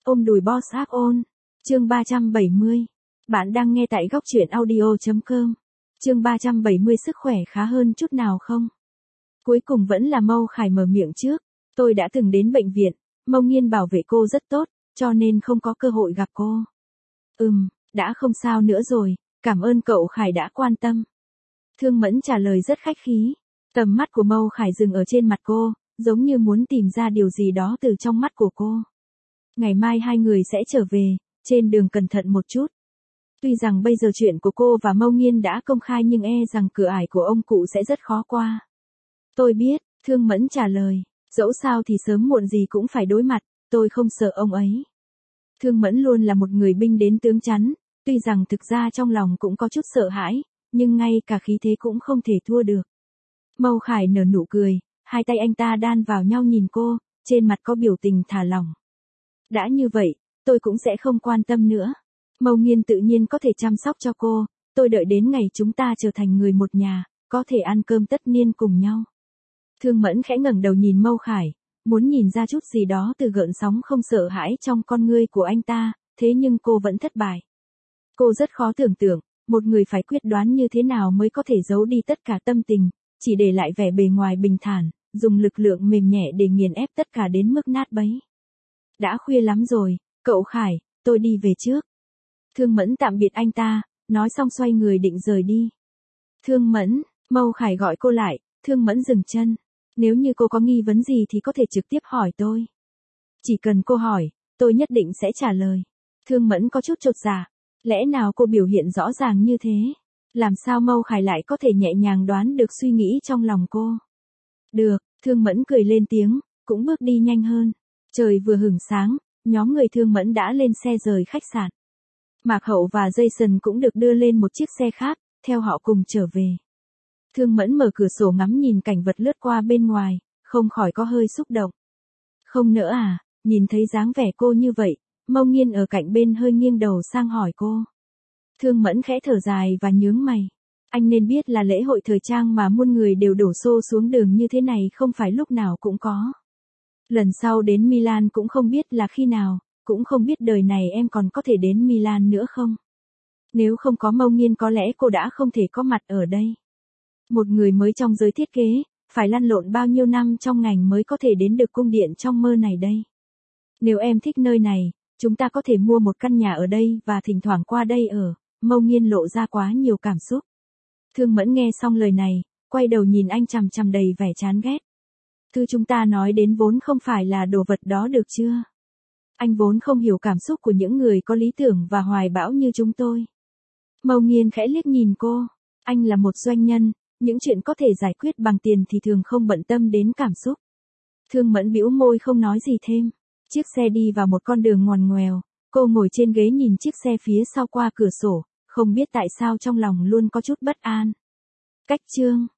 Ôm đùi boss áp ôn. Chương 370. Bạn đang nghe tại góc truyện audio.com. Chương 370 sức khỏe khá hơn chút nào không? Cuối cùng vẫn là Mâu Khải mở miệng trước. Tôi đã từng đến bệnh viện, Mâu Nghiên bảo vệ cô rất tốt, cho nên không có cơ hội gặp cô. Đã không sao nữa rồi, cảm ơn cậu Khải đã quan tâm. Thương Mẫn trả lời rất khách khí. Tầm mắt của Mâu Khải dừng ở trên mặt cô, giống như muốn tìm ra điều gì đó từ trong mắt của cô. Ngày mai hai người sẽ trở về, trên đường cẩn thận một chút. Tuy rằng bây giờ chuyện của cô và Mâu Nghiên đã công khai nhưng rằng cửa ải của ông cụ sẽ rất khó qua. Tôi biết, Thương Mẫn trả lời, dẫu sao thì sớm muộn gì cũng phải đối mặt, tôi không sợ ông ấy. Thương Mẫn luôn là một người binh đến tướng chắn, tuy rằng thực ra trong lòng cũng có chút sợ hãi, nhưng ngay cả khí thế cũng không thể thua được. Mâu Khải nở nụ cười, hai tay anh ta đan vào nhau nhìn cô, trên mặt có biểu tình thả lỏng. Đã như vậy, tôi cũng sẽ không quan tâm nữa. Mâu Nghiên tự nhiên có thể chăm sóc cho cô, tôi đợi đến ngày chúng ta trở thành người một nhà, có thể ăn cơm tất niên cùng nhau. Thương Mẫn khẽ ngẩng đầu nhìn Mâu Khải, muốn nhìn ra chút gì đó từ gợn sóng không sợ hãi trong con ngươi của anh ta, thế nhưng cô vẫn thất bại. Cô rất khó tưởng tượng, một người phải quyết đoán như thế nào mới có thể giấu đi tất cả tâm tình, chỉ để lại vẻ bề ngoài bình thản, dùng lực lượng mềm nhẹ để nghiền ép tất cả đến mức nát bấy. Đã khuya lắm rồi, cậu Khải, tôi đi về trước. Thương Mẫn tạm biệt anh ta, nói xong xoay người định rời đi. Thương Mẫn, Mâu Khải gọi cô lại, Thương Mẫn dừng chân. Nếu như cô có nghi vấn gì thì có thể trực tiếp hỏi tôi. Chỉ cần cô hỏi, tôi nhất định sẽ trả lời. Thương Mẫn có chút chột dạ. Lẽ nào cô biểu hiện rõ ràng như thế? Làm sao Mâu Khải lại có thể nhẹ nhàng đoán được suy nghĩ trong lòng cô? Được, Thương Mẫn cười lên tiếng, cũng bước đi nhanh hơn. Trời vừa hửng sáng, nhóm người Thương Mẫn đã lên xe rời khách sạn. Mạc Hậu và Jason cũng được đưa lên một chiếc xe khác, theo họ cùng trở về. Thương Mẫn mở cửa sổ ngắm nhìn cảnh vật lướt qua bên ngoài, không khỏi có hơi xúc động. Không nữa à, nhìn thấy dáng vẻ cô như vậy, Mâu Nghiên ở cạnh bên hơi nghiêng đầu sang hỏi cô. Thương Mẫn khẽ thở dài và nhướng mày. Anh nên biết là lễ hội thời trang mà muôn người đều đổ xô xuống đường như thế này không phải lúc nào cũng có. Lần sau đến Milan cũng không biết là khi nào, cũng không biết đời này em còn có thể đến Milan nữa không. Nếu không có Mâu Nghiên có lẽ cô đã không thể có mặt ở đây. Một người mới trong giới thiết kế, phải lăn lộn bao nhiêu năm trong ngành mới có thể đến được cung điện trong mơ này đây. Nếu em thích nơi này, chúng ta có thể mua một căn nhà ở đây và thỉnh thoảng qua đây ở. Mâu Nghiên lộ ra quá nhiều cảm xúc. Thương Mẫn nghe xong lời này, quay đầu nhìn anh chằm chằm đầy vẻ chán ghét. Thứ chúng ta nói đến vốn không phải là đồ vật đó được chưa? Anh vốn không hiểu cảm xúc của những người có lý tưởng và hoài bão như chúng tôi. Mâu Nghiên khẽ liếc nhìn cô. Anh là một doanh nhân, những chuyện có thể giải quyết bằng tiền thì thường không bận tâm đến cảm xúc. Thương Mẫn bĩu môi không nói gì thêm. Chiếc xe đi vào một con đường ngoằn ngoèo, cô ngồi trên ghế nhìn chiếc xe phía sau qua cửa sổ, không biết tại sao trong lòng luôn có chút bất an. Cách chương